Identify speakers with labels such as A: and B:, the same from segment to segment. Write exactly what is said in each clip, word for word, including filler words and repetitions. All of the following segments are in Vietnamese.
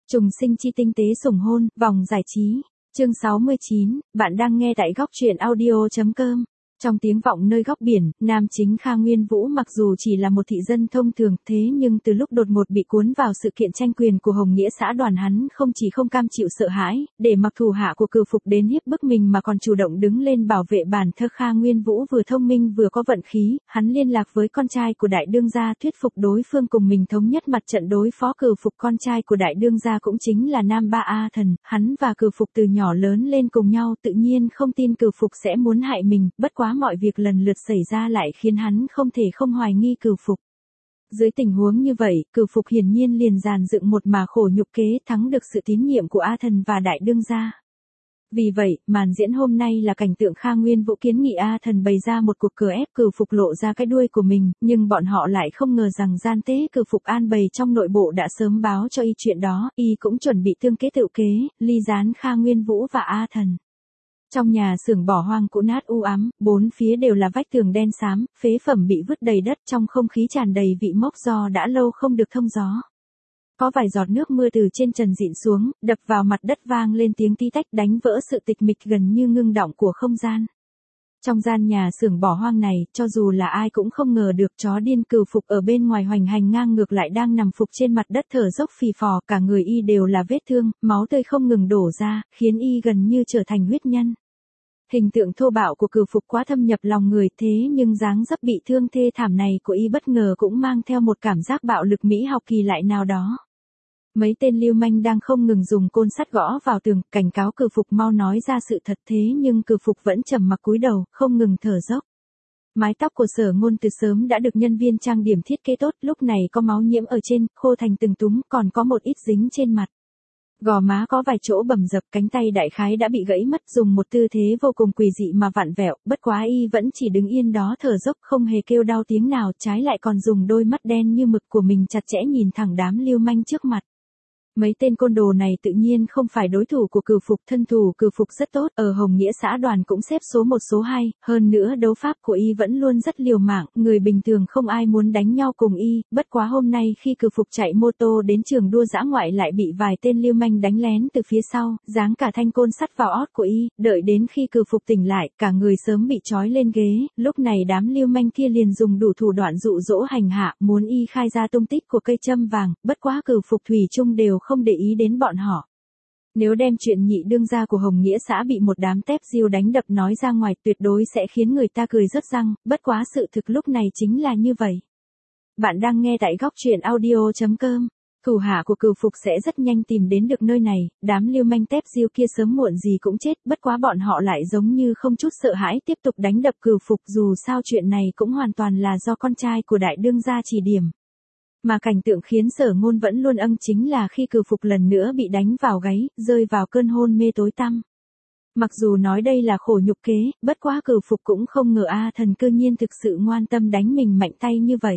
A: Trùng sinh chi tinh tế sủng hôn, vòng giải trí. Chương sáu mươi chín, bạn đang nghe tại góc truyện audio.com. Trong tiếng vọng nơi góc biển, nam chính Kha Nguyên Vũ mặc dù chỉ là một thị dân thông thường, thế nhưng từ lúc đột ngột bị cuốn vào sự kiện tranh quyền của Hồng Nghĩa xã đoàn, hắn không chỉ không cam chịu sợ hãi, để mặc thủ hạ của Cửu Phục đến hiếp bức mình mà còn chủ động đứng lên bảo vệ bản thân. Kha Nguyên Vũ vừa thông minh vừa có vận khí, hắn liên lạc với con trai của đại đương gia thuyết phục đối phương cùng mình thống nhất mặt trận đối phó Cửu Phục. Con trai của đại đương gia cũng chính là Nam Ba A Thần, hắn và Cửu Phục từ nhỏ lớn lên cùng nhau, tự nhiên không tin Cửu Phục sẽ muốn hại mình, bất quá mọi việc lần lượt xảy ra lại khiến hắn không thể không hoài nghi Cửu Phục. Dưới tình huống như vậy, Cửu Phục hiển nhiên liền dàn dựng một mà khổ nhục kế thắng được sự tín nhiệm của A Thần và đại đương gia. Vì vậy, màn diễn hôm nay là cảnh tượng Kha Nguyên Vũ kiến nghị A Thần bày ra một cuộc cờ ép Cửu Phục lộ ra cái đuôi của mình, nhưng bọn họ lại không ngờ rằng gian tế Cửu Phục an bày trong nội bộ đã sớm báo cho y chuyện đó, y cũng chuẩn bị tương kế tự kế, ly gián Kha Nguyên Vũ và A Thần. Trong nhà xưởng bỏ hoang cũ nát u ám, bốn phía đều là vách tường đen xám, phế phẩm bị vứt đầy đất, trong không khí tràn đầy vị mốc do đã lâu không được thông gió. Có vài giọt nước mưa từ trên trần rịn xuống, đập vào mặt đất vang lên tiếng tí tách đánh vỡ sự tịch mịch gần như ngưng đọng của không gian. Trong gian nhà xưởng bỏ hoang này, cho dù là ai cũng không ngờ được chó điên Cửu Phục ở bên ngoài hoành hành ngang ngược lại đang nằm phục trên mặt đất thở dốc phì phò, cả người y đều là vết thương, máu tươi không ngừng đổ ra, khiến y gần như trở thành huyết nhân. Hình tượng thô bạo của Cửu Phục quá thâm nhập lòng người, thế nhưng dáng dấp bị thương thê thảm này của y bất ngờ cũng mang theo một cảm giác bạo lực mỹ học kỳ lạ nào đó. Mấy tên lưu manh đang không ngừng dùng côn sắt gõ vào tường, cảnh cáo Cửu Phục mau nói ra sự thật, thế nhưng Cửu Phục vẫn trầm mặc cúi đầu, không ngừng thở dốc. Mái tóc của Sở Ngôn từ sớm đã được nhân viên trang điểm thiết kế tốt, lúc này có máu nhiễm ở trên, khô thành từng túm, còn có một ít dính trên mặt. Gò má có vài chỗ bầm dập, cánh tay đại khái đã bị gãy mất, dùng một tư thế vô cùng quỷ dị mà vặn vẹo, bất quá y vẫn chỉ đứng yên đó thở dốc không hề kêu đau tiếng nào, trái lại còn dùng đôi mắt đen như mực của mình chặt chẽ nhìn thẳng đám lưu manh trước mặt. Mấy tên côn đồ này tự nhiên không phải đối thủ của Cửu Phục, thân thủ Cửu Phục rất tốt, ở Hồng Nghĩa xã đoàn cũng xếp số một số hai, hơn nữa đấu pháp của y vẫn luôn rất liều mạng, người bình thường không ai muốn đánh nhau cùng y, bất quá hôm nay khi Cửu Phục chạy mô tô đến trường đua dã ngoại lại bị vài tên lưu manh đánh lén từ phía sau, giáng cả thanh côn sắt vào ót của y, đợi đến khi Cửu Phục tỉnh lại, cả người sớm bị trói lên ghế, lúc này đám lưu manh kia liền dùng đủ thủ đoạn dụ dỗ hành hạ, muốn y khai ra tung tích của cây châm vàng, bất quá Cửu Phục thủy chung đều không để ý đến bọn họ. Nếu đem chuyện nhị đương gia của Hồng Nghĩa xã bị một đám tép diêu đánh đập nói ra ngoài tuyệt đối sẽ khiến người ta cười rớt răng, bất quá sự thực lúc này chính là như vậy. Bạn đang nghe tại góc truyện audio.com. Thủ hạ của Cửu Phục sẽ rất nhanh tìm đến được nơi này, đám lưu manh tép diêu kia sớm muộn gì cũng chết, bất quá bọn họ lại giống như không chút sợ hãi tiếp tục đánh đập Cửu Phục, dù sao chuyện này cũng hoàn toàn là do con trai của đại đương gia chỉ điểm. Mà cảnh tượng khiến Sở Ngôn vẫn luôn âng chính là khi Cửu Phục lần nữa bị đánh vào gáy, rơi vào cơn hôn mê tối tăm. Mặc dù nói đây là khổ nhục kế, bất quá Cửu Phục cũng không ngờ A Thần cơ nhiên thực sự ngoan tâm đánh mình mạnh tay như vậy.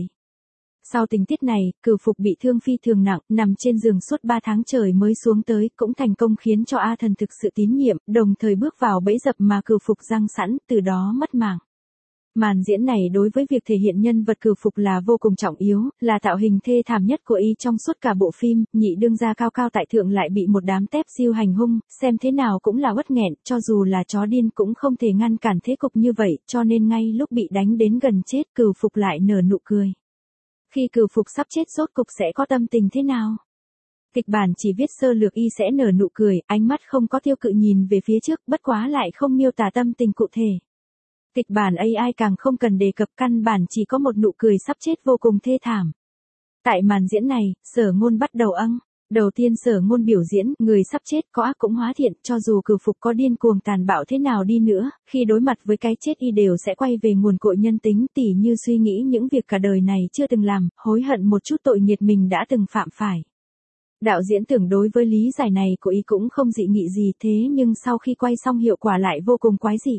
A: Sau tình tiết này, Cửu Phục bị thương phi thường nặng, nằm trên giường suốt ba tháng trời mới xuống tới, cũng thành công khiến cho A Thần thực sự tín nhiệm, đồng thời bước vào bẫy dập mà Cửu Phục giăng sẵn, từ đó mất mạng. Màn diễn này đối với việc thể hiện nhân vật Cửu Phục là vô cùng trọng yếu, là tạo hình thê thảm nhất của y trong suốt cả bộ phim, nhị đương gia cao cao tại thượng lại bị một đám tép diêu hành hung, xem thế nào cũng là uất nghẹn, cho dù là chó điên cũng không thể ngăn cản thế cục như vậy, cho nên ngay lúc bị đánh đến gần chết Cửu Phục lại nở nụ cười. Khi Cửu Phục sắp chết rốt cục sẽ có tâm tình thế nào? Kịch bản chỉ viết sơ lược y sẽ nở nụ cười, ánh mắt không có tiêu cự nhìn về phía trước, bất quá lại không miêu tả tâm tình cụ thể. Kịch bản a i càng không cần đề cập, căn bản chỉ có một nụ cười sắp chết vô cùng thê thảm. Tại màn diễn này, Sở Ngôn bắt đầu âng. Đầu tiên Sở Ngôn biểu diễn, người sắp chết có ác cũng hóa thiện, cho dù Cửu Phục có điên cuồng tàn bạo thế nào đi nữa, khi đối mặt với cái chết y đều sẽ quay về nguồn cội nhân tính, tỉ như suy nghĩ những việc cả đời này chưa từng làm, hối hận một chút tội nghiệt mình đã từng phạm phải. Đạo diễn tưởng đối với lý giải này của y cũng không dị nghị gì, thế nhưng sau khi quay xong hiệu quả lại vô cùng quái dị.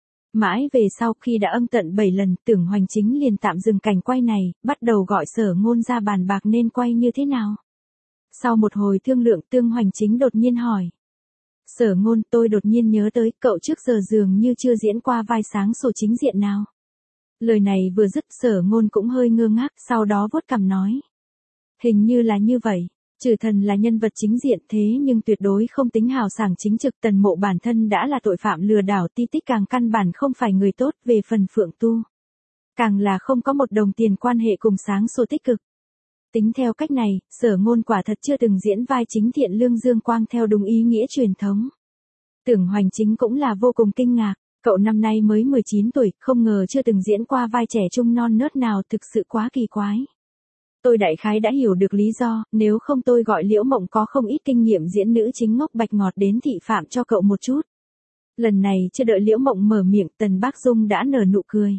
A: Mãi về sau khi đã âm tận bảy lần, Tưởng Hoành Chính liền tạm dừng cảnh quay này, bắt đầu gọi Sở Ngôn ra bàn bạc nên quay như thế nào. Sau một hồi thương lượng, Tương Hoành Chính đột nhiên hỏi. Sở Ngôn, tôi đột nhiên nhớ tới, cậu trước giờ dường như chưa diễn qua vai sáng sổ chính diện nào. Lời này vừa dứt, Sở Ngôn cũng hơi ngơ ngác, sau đó vuốt cằm nói. Hình như là như vậy. Trừ Thần là nhân vật chính diện thế nhưng tuyệt đối không tính hào sảng chính trực, Tần Mộ bản thân đã là tội phạm lừa đảo ti tích càng căn bản không phải người tốt, về phần Phượng Tu. Càng là không có một đồng tiền quan hệ cùng sáng sủa tích cực. Tính theo cách này, Sở Ngôn quả thật chưa từng diễn vai chính thiện lương dương quang theo đúng ý nghĩa truyền thống. Tưởng Hoành Chính cũng là vô cùng kinh ngạc, cậu năm nay mới mười chín tuổi, không ngờ chưa từng diễn qua vai trẻ trung non nớt nào, thực sự quá kỳ quái. Tôi đại khái đã hiểu được lý do, nếu không tôi gọi Liễu Mộng có không ít kinh nghiệm diễn nữ chính ngốc bạch ngọt đến thị phạm cho cậu một chút. Lần này chưa đợi Liễu Mộng mở miệng, Tần Bác Dung đã nở nụ cười.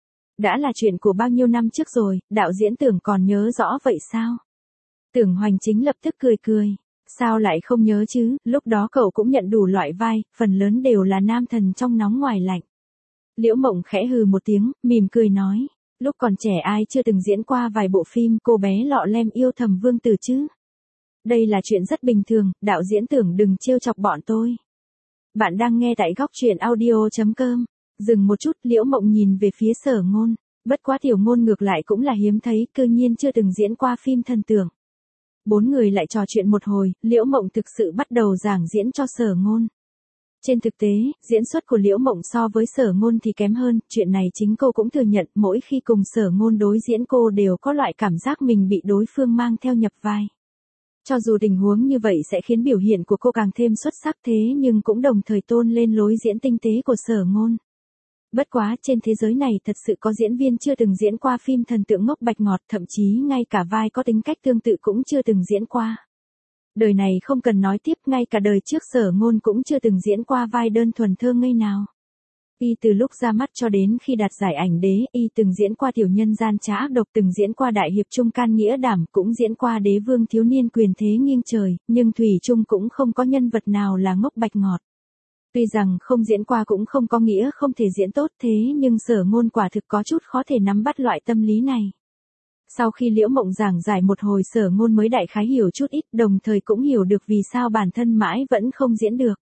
A: Đã là chuyện của bao nhiêu năm trước rồi, đạo diễn Tưởng còn nhớ rõ vậy sao? Tưởng Hoành Chính lập tức cười cười. Sao lại không nhớ chứ, lúc đó cậu cũng nhận đủ loại vai, phần lớn đều là nam thần trong nóng ngoài lạnh. Liễu Mộng khẽ hừ một tiếng, mỉm cười nói. Lúc còn trẻ ai chưa từng diễn qua vài bộ phim cô bé lọ lem yêu thầm vương tử chứ? Đây là chuyện rất bình thường, đạo diễn Tưởng đừng trêu chọc bọn tôi. Bạn đang nghe tại góc truyện audio chấm com. Dừng một chút, Liễu Mộng nhìn về phía Sở Ngôn. Bất quá Tiểu Ngôn ngược lại cũng là hiếm thấy, cư nhiên chưa từng diễn qua phim thần tượng. Bốn người lại trò chuyện một hồi, Liễu Mộng thực sự bắt đầu giảng diễn cho Sở Ngôn. Trên thực tế, diễn xuất của Liễu Mộng so với Sở Ngôn thì kém hơn, chuyện này chính cô cũng thừa nhận, mỗi khi cùng Sở Ngôn đối diễn cô đều có loại cảm giác mình bị đối phương mang theo nhập vai. Cho dù tình huống như vậy sẽ khiến biểu hiện của cô càng thêm xuất sắc thế nhưng cũng đồng thời tôn lên lối diễn tinh tế của Sở Ngôn. Bất quá, trên thế giới này thật sự có diễn viên chưa từng diễn qua phim thần tượng ngốc bạch ngọt, thậm chí ngay cả vai có tính cách tương tự cũng chưa từng diễn qua. Đời này không cần nói tiếp, ngay cả đời trước Sở Ngôn cũng chưa từng diễn qua vai đơn thuần thơ ngây nào. Y từ lúc ra mắt cho đến khi đạt giải ảnh đế, Y từng diễn qua tiểu nhân gian trá ác độc, từng diễn qua đại hiệp trung can nghĩa đảm, cũng diễn qua đế vương thiếu niên quyền thế nghiêng trời, nhưng thủy chung cũng không có nhân vật nào là ngốc bạch ngọt. Tuy rằng không diễn qua cũng không có nghĩa không thể diễn tốt thế nhưng Sở Ngôn quả thực có chút khó thể nắm bắt loại tâm lý này. Sau khi Liễu Mộng giảng giải một hồi, Sở Ngôn mới đại khái hiểu chút ít, đồng thời cũng hiểu được vì sao bản thân mãi vẫn không diễn được.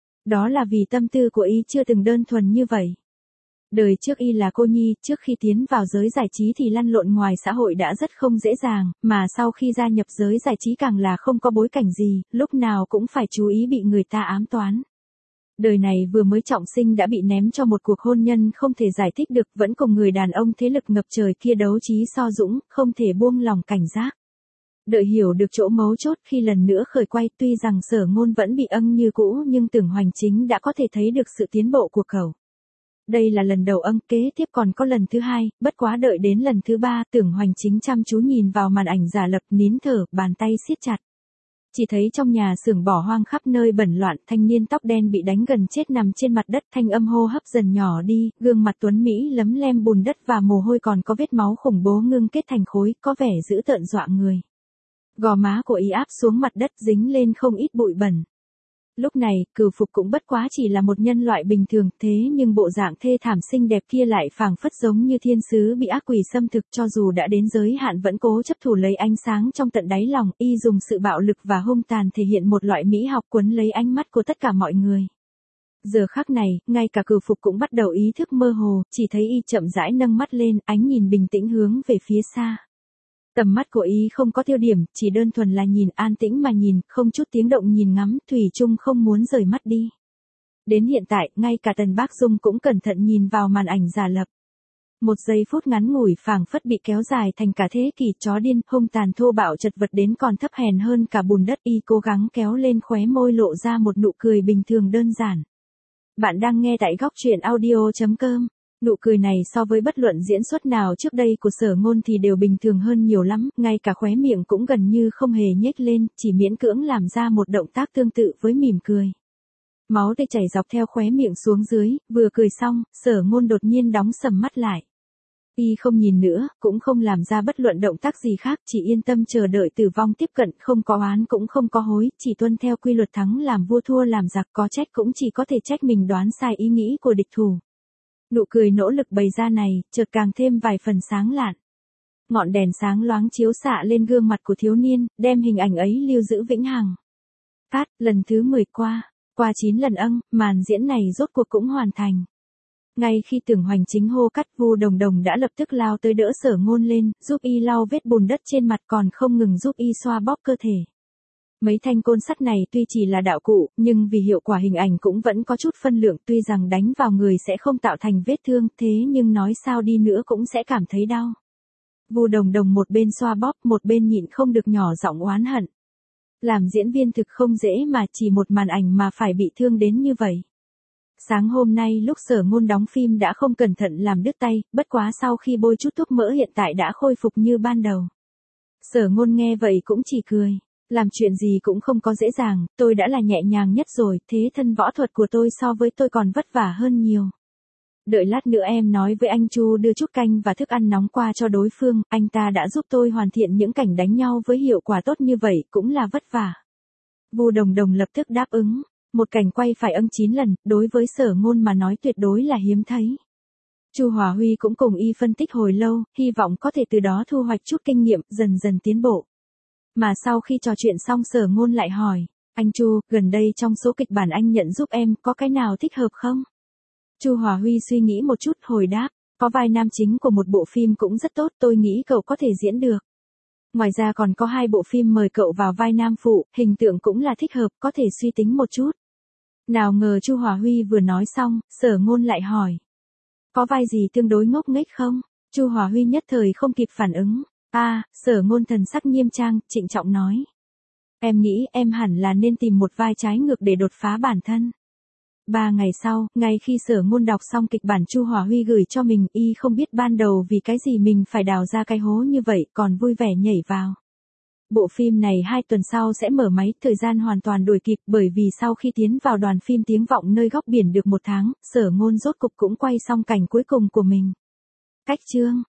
A: Đó là vì tâm tư của Y chưa từng đơn thuần như vậy. Đời trước Y là cô nhi, trước khi tiến vào giới giải trí thì lăn lộn ngoài xã hội đã rất không dễ dàng, mà sau khi gia nhập giới giải trí càng là không có bối cảnh gì, lúc nào cũng phải chú ý bị người ta ám toán. Đời này vừa mới trọng sinh đã bị ném cho một cuộc hôn nhân không thể giải thích được, vẫn cùng người đàn ông thế lực ngập trời kia đấu trí so dũng, không thể buông lòng cảnh giác. Đợi hiểu được chỗ mấu chốt khi lần nữa khởi quay, tuy rằng Sở Ngôn vẫn bị âng như cũ nhưng Tưởng Hoành Chính đã có thể thấy được sự tiến bộ của cậu. Đây là lần đầu âng, kế tiếp còn có lần thứ hai, bất quá đợi đến lần thứ ba, Tưởng Hoành Chính chăm chú nhìn vào màn ảnh giả lập, nín thở, bàn tay siết chặt. Chỉ thấy trong nhà xưởng bỏ hoang khắp nơi bẩn loạn, thanh niên tóc đen bị đánh gần chết nằm trên mặt đất, thanh âm hô hấp dần nhỏ đi, gương mặt tuấn Mỹ lấm lem bùn đất và mồ hôi, còn có vết máu khủng bố ngưng kết thành khối, có vẻ dữ tợn dọa người. Gò má của Y áp xuống mặt đất, dính lên không ít bụi bẩn. Lúc này, Cửu Phục cũng bất quá chỉ là một nhân loại bình thường, thế nhưng bộ dạng thê thảm xinh đẹp kia lại phảng phất giống như thiên sứ bị ác quỷ xâm thực, cho dù đã đến giới hạn vẫn cố chấp thủ lấy ánh sáng trong tận đáy lòng. Y dùng sự bạo lực và hung tàn thể hiện một loại mỹ học quấn lấy ánh mắt của tất cả mọi người. Giờ khắc này, ngay cả Cửu Phục cũng bắt đầu ý thức mơ hồ, chỉ thấy Y chậm rãi nâng mắt lên, ánh nhìn bình tĩnh hướng về phía xa. Tầm mắt của Y không có tiêu điểm, chỉ đơn thuần là nhìn, an tĩnh mà nhìn, không chút tiếng động nhìn ngắm, thủy chung không muốn rời mắt đi. Đến hiện tại, ngay cả Tần Bác Dung cũng cẩn thận nhìn vào màn ảnh giả lập. Một giây phút ngắn ngủi phảng phất bị kéo dài thành cả thế kỷ, chó điên, hung tàn thô bạo chật vật đến còn thấp hèn hơn cả bùn đất. Y cố gắng kéo lên khóe môi lộ ra một nụ cười bình thường đơn giản. Bạn đang nghe tại góc truyện audio chấm com. Nụ cười này so với bất luận diễn xuất nào trước đây của Sở Ngôn thì đều bình thường hơn nhiều lắm, ngay cả khóe miệng cũng gần như không hề nhếch lên, chỉ miễn cưỡng làm ra một động tác tương tự với mỉm cười. Máu tươi chảy dọc theo khóe miệng xuống dưới, vừa cười xong, Sở Ngôn đột nhiên đóng sầm mắt lại. Y không nhìn nữa, cũng không làm ra bất luận động tác gì khác, chỉ yên tâm chờ đợi tử vong tiếp cận, không có oán cũng không có hối, chỉ tuân theo quy luật thắng làm vua thua làm giặc, có trách cũng chỉ có thể trách mình đoán sai ý nghĩ của địch thủ. Nụ cười nỗ lực bày ra này, chợt càng thêm vài phần sáng lạn. Ngọn đèn sáng loáng chiếu xạ lên gương mặt của thiếu niên, đem hình ảnh ấy lưu giữ vĩnh hằng. Phát, lần thứ mười qua, qua chín lần âng, màn diễn này rốt cuộc cũng hoàn thành. Ngay khi Tưởng Hoành Chính hô cắt, Vu Đồng Đồng đã lập tức lao tới đỡ Sở Ngôn lên, giúp Y lau vết bùn đất trên mặt, còn không ngừng giúp Y xoa bóp cơ thể. Mấy thanh côn sắt này tuy chỉ là đạo cụ, nhưng vì hiệu quả hình ảnh cũng vẫn có chút phân lượng, tuy rằng đánh vào người sẽ không tạo thành vết thương, thế nhưng nói sao đi nữa cũng sẽ cảm thấy đau. Vu Đồng Đồng một bên xoa bóp, một bên nhịn không được nhỏ giọng oán hận. Làm diễn viên thực không dễ mà chỉ một màn ảnh mà phải bị thương đến như vậy. Sáng hôm nay lúc Sở Ngôn đóng phim đã không cẩn thận làm đứt tay, bất quá sau khi bôi chút thuốc mỡ hiện tại đã khôi phục như ban đầu. Sở Ngôn nghe vậy cũng chỉ cười. Làm chuyện gì cũng không có dễ dàng, tôi đã là nhẹ nhàng nhất rồi, thế thân võ thuật của tôi so với tôi còn vất vả hơn nhiều. Đợi lát nữa em nói với anh Chu đưa chút canh và thức ăn nóng qua cho đối phương, anh ta đã giúp tôi hoàn thiện những cảnh đánh nhau với hiệu quả tốt như vậy, cũng là vất vả. Vu Đồng Đồng lập tức đáp ứng, một cảnh quay phải ân chín lần, đối với Sở Ngôn mà nói tuyệt đối là hiếm thấy. Chu Hòa Huy cũng cùng y phân tích hồi lâu, hy vọng có thể từ đó thu hoạch chút kinh nghiệm, dần dần tiến bộ. Mà sau khi trò chuyện xong Sở Ngôn lại hỏi, anh Chu, gần đây trong số kịch bản anh nhận giúp em có cái nào thích hợp không? Chu Hòa Huy suy nghĩ một chút hồi đáp, có vai nam chính của một bộ phim cũng rất tốt, tôi nghĩ cậu có thể diễn được. Ngoài ra còn có hai bộ phim mời cậu vào vai nam phụ, hình tượng cũng là thích hợp, có thể suy tính một chút. Nào ngờ Chu Hòa Huy vừa nói xong, Sở Ngôn lại hỏi, có vai gì tương đối ngốc nghếch không? Chu Hòa Huy nhất thời không kịp phản ứng. A, à, Sở Ngôn thần sắc nghiêm trang, trịnh trọng nói. Em nghĩ em hẳn là nên tìm một vai trái ngược để đột phá bản thân. Ba ngày sau, ngay khi Sở Ngôn đọc xong kịch bản Chu Hòa Huy gửi cho mình, y không biết ban đầu vì cái gì mình phải đào ra cái hố như vậy, còn vui vẻ nhảy vào. Bộ phim này hai tuần sau sẽ mở máy, thời gian hoàn toàn đuổi kịp, bởi vì sau khi tiến vào đoàn phim Tiếng Vọng Nơi Góc Biển được một tháng, Sở Ngôn rốt cục cũng quay xong cảnh cuối cùng của mình. Cách chương